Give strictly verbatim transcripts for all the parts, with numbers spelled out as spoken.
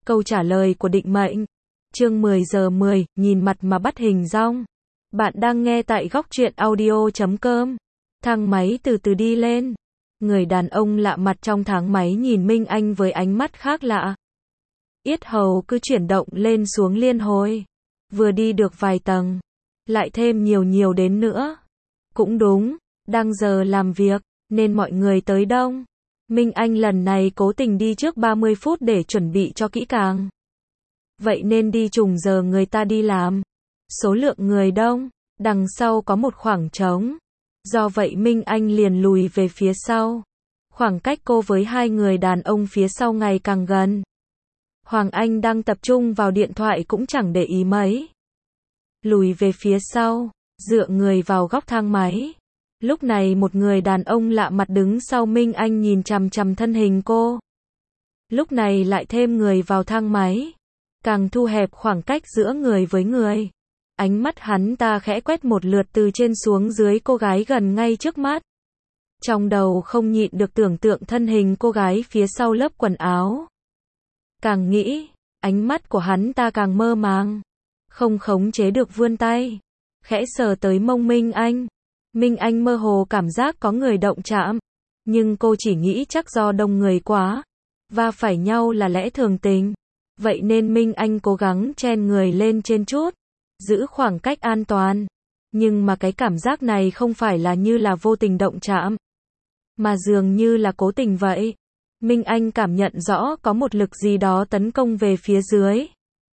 Câu trả lời của định mệnh. Chương mười giờ mười, nhìn mặt mà bắt hình dong. Bạn đang nghe tại góc truyện audio chấm com. Thang máy từ từ đi lên. Người đàn ông lạ mặt trong thang máy nhìn Minh Anh với ánh mắt khác lạ. Yết hầu cứ chuyển động lên xuống liên hồi. Vừa đi được vài tầng, lại thêm nhiều nhiều đến nữa. Cũng đúng, đang giờ làm việc, nên mọi người tới đông. Minh Anh lần này cố tình đi trước ba mươi phút để chuẩn bị cho kỹ càng. Vậy nên đi trùng giờ người ta đi làm. Số lượng người đông, đằng sau có một khoảng trống. Do vậy Minh Anh liền lùi về phía sau. Khoảng cách cô với hai người đàn ông phía sau ngày càng gần. Hoàng Anh đang tập trung vào điện thoại cũng chẳng để ý mấy. Lùi về phía sau, dựa người vào góc thang máy. Lúc này một người đàn ông lạ mặt đứng sau Minh Anh nhìn chằm chằm thân hình cô. Lúc này lại thêm người vào thang máy. Càng thu hẹp khoảng cách giữa người với người. Ánh mắt hắn ta khẽ quét một lượt từ trên xuống dưới cô gái gần ngay trước mắt. Trong đầu không nhịn được tưởng tượng thân hình cô gái phía sau lớp quần áo. Càng nghĩ, ánh mắt của hắn ta càng mơ màng. Không khống chế được vươn tay. Khẽ sờ tới mông Minh Anh. Minh Anh mơ hồ cảm giác có người động chạm. Nhưng cô chỉ nghĩ chắc do đông người quá. Va phải nhau là lẽ thường tình. Vậy nên Minh Anh cố gắng chen người lên trên chút. Giữ khoảng cách an toàn. Nhưng mà cái cảm giác này không phải là như là vô tình động chạm. Mà dường như là cố tình vậy. Minh Anh cảm nhận rõ có một lực gì đó tấn công về phía dưới.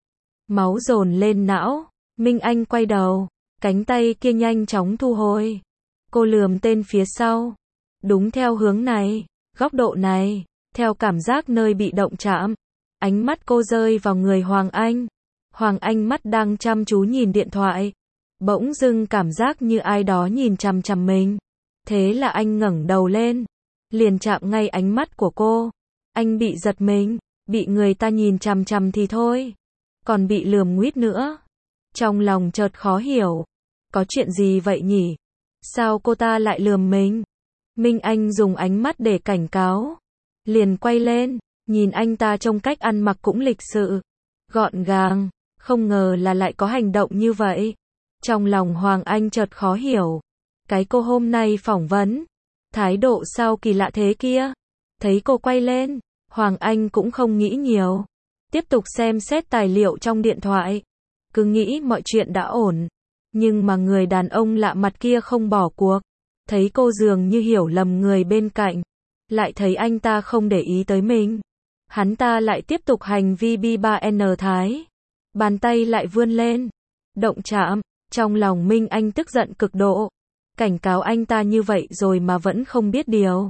Máu dồn lên não. Minh Anh quay đầu. Cánh tay kia nhanh chóng thu hồi. Cô lườm tên phía sau. Đúng theo hướng này. Góc độ này. Theo cảm giác nơi bị động chạm. Ánh mắt cô rơi vào người Hoàng Anh. Hoàng Anh mắt đang chăm chú nhìn điện thoại. Bỗng dưng cảm giác như ai đó nhìn chằm chằm mình. Thế là anh ngẩng đầu lên. Liền chạm ngay ánh mắt của cô. Anh bị giật mình. Bị người ta nhìn chằm chằm thì thôi. Còn bị lườm nguýt nữa. Trong lòng chợt khó hiểu. Có chuyện gì vậy nhỉ? Sao cô ta lại lườm mình? Minh Anh dùng ánh mắt để cảnh cáo. Liền quay lên. Nhìn anh ta trông cách ăn mặc cũng lịch sự. Gọn gàng. Không ngờ là lại có hành động như vậy. Trong lòng Hoàng Anh chợt khó hiểu. Cái cô hôm nay phỏng vấn. Thái độ sao kỳ lạ thế kia. Thấy cô quay lên. Hoàng Anh cũng không nghĩ nhiều. Tiếp tục xem xét tài liệu trong điện thoại. Cứ nghĩ mọi chuyện đã ổn. Nhưng mà người đàn ông lạ mặt kia không bỏ cuộc. Thấy cô dường như hiểu lầm người bên cạnh. Lại thấy anh ta không để ý tới mình. Hắn ta lại tiếp tục hành vi B ba N thái. Bàn tay lại vươn lên. Động chạm. Trong lòng Minh Anh tức giận cực độ. Cảnh cáo anh ta như vậy rồi mà vẫn không biết điều.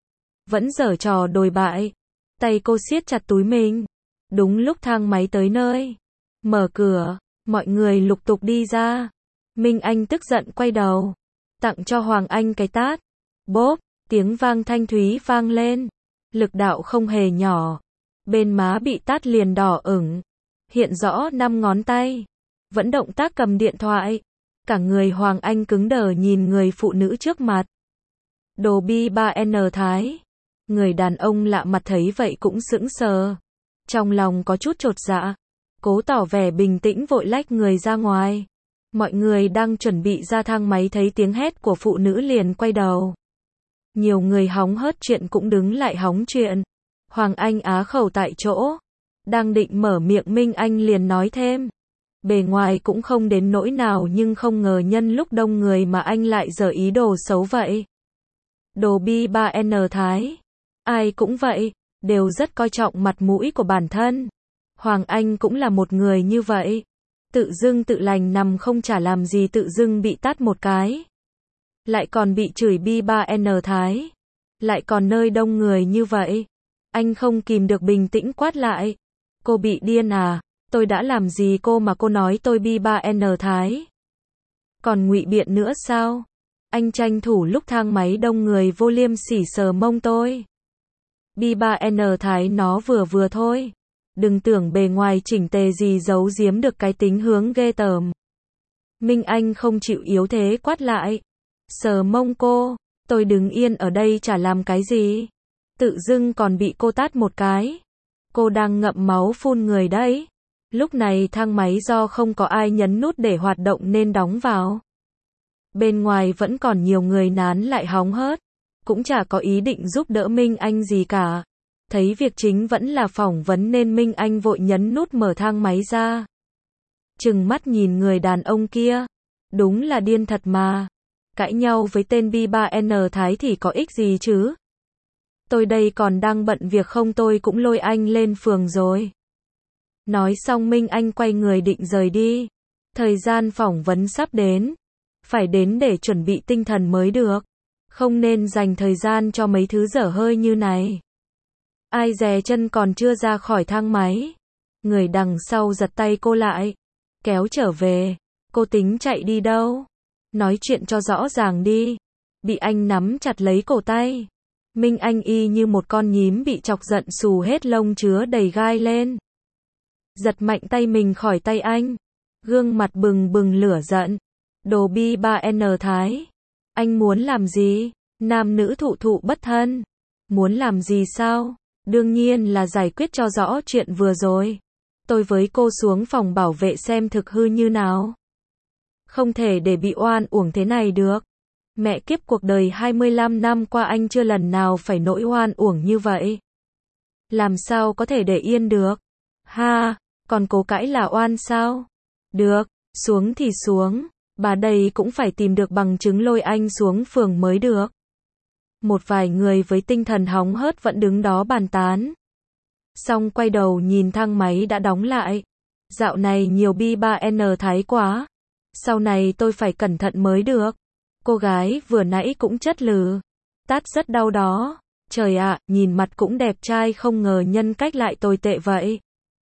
Vẫn giở trò đồi bại. Tay cô siết chặt túi mình. Đúng lúc thang máy tới nơi. Mở cửa. Mọi người lục tục đi ra. Minh Anh tức giận quay đầu. Tặng cho Hoàng Anh cái tát. Bốp. Tiếng vang thanh thúy vang lên. Lực đạo không hề nhỏ. Bên má bị tát liền đỏ ửng. Hiện rõ năm ngón tay. Vẫn động tác cầm điện thoại. Cả người Hoàng Anh cứng đờ nhìn người phụ nữ trước mặt. Đồ B ba N thái. Người đàn ông lạ mặt thấy vậy cũng sững sờ. Trong lòng có chút chột dạ. Cố tỏ vẻ bình tĩnh vội lách người ra ngoài. Mọi người đang chuẩn bị ra thang máy thấy tiếng hét của phụ nữ liền quay đầu. Nhiều người hóng hớt chuyện cũng đứng lại hóng chuyện. Hoàng Anh á khẩu tại chỗ. Đang định mở miệng Minh Anh liền nói thêm. Bề ngoài cũng không đến nỗi nào nhưng không ngờ nhân lúc đông người mà anh lại giở ý đồ xấu vậy. Đồ B ba N thái. Ai cũng vậy. Đều rất coi trọng mặt mũi của bản thân. Hoàng Anh cũng là một người như vậy. Tự dưng tự lành nằm không chả làm gì tự dưng bị tát một cái. Lại còn bị chửi B ba N thái. Lại còn nơi đông người như vậy. Anh không kìm được bình tĩnh quát lại. Cô bị điên à? Tôi đã làm gì cô mà cô nói tôi B ba N thái? Còn ngụy biện nữa sao? Anh tranh thủ lúc thang máy đông người vô liêm sỉ sờ mông tôi. B ba N thái nó vừa vừa thôi. Đừng tưởng bề ngoài chỉnh tề gì giấu giếm được cái tính hướng ghê tởm. Minh Anh không chịu yếu thế quát lại. Sờ mông cô, tôi đứng yên ở đây chả làm cái gì. Tự dưng còn bị cô tát một cái. Cô đang ngậm máu phun người đấy. Lúc này thang máy do không có ai nhấn nút để hoạt động nên đóng vào. Bên ngoài vẫn còn nhiều người nán lại hóng hớt, cũng chả có ý định giúp đỡ Minh Anh gì cả. Thấy việc chính vẫn là phỏng vấn nên Minh Anh vội nhấn nút mở thang máy ra. Trừng mắt nhìn người đàn ông kia. Đúng là điên thật mà. Cãi nhau với tên B ba N Thái thì có ích gì chứ? Tôi đây còn đang bận việc không tôi cũng lôi anh lên phường rồi. Nói xong Minh Anh quay người định rời đi. Thời gian phỏng vấn sắp đến. Phải đến để chuẩn bị tinh thần mới được. Không nên dành thời gian cho mấy thứ dở hơi như này. Ai dè chân còn chưa ra khỏi thang máy. Người đằng sau giật tay cô lại. Kéo trở về. Cô tính chạy đi đâu? Nói chuyện cho rõ ràng đi. Bị anh nắm chặt lấy cổ tay. Minh Anh y như một con nhím bị chọc giận xù hết lông chứa đầy gai lên. Giật mạnh tay mình khỏi tay anh. Gương mặt bừng bừng lửa giận. Đồ B ba N Thái. Anh muốn làm gì? Nam nữ thụ thụ bất thân. Muốn làm gì sao? Đương nhiên là giải quyết cho rõ chuyện vừa rồi. Tôi với cô xuống phòng bảo vệ xem thực hư như nào. Không thể để bị oan uổng thế này được. Mẹ kiếp, cuộc đời hai mươi lăm năm qua anh chưa lần nào phải nỗi oan uổng như vậy. Làm sao có thể để yên được? Ha, còn cố cãi là oan sao? Được, xuống thì xuống. Bà đây cũng phải tìm được bằng chứng lôi anh xuống phường mới được. Một vài người với tinh thần hóng hớt vẫn đứng đó bàn tán. Xong quay đầu nhìn thang máy đã đóng lại. Dạo này nhiều B ba N Thái quá. Sau này tôi phải cẩn thận mới được. Cô gái vừa nãy cũng chất lừ. Tát rất đau đó. Trời ạ, nhìn mặt cũng đẹp trai không ngờ nhân cách lại tồi tệ vậy.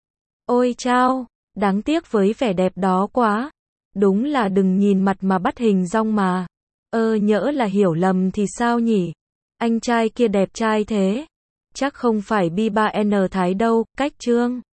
Ôi chao, đáng tiếc với vẻ đẹp đó quá. Đúng là đừng nhìn mặt mà bắt hình dong mà. Ơ nhỡ là hiểu lầm thì sao nhỉ? Anh trai kia đẹp trai thế. Chắc không phải B ba N Thái đâu, cách trương.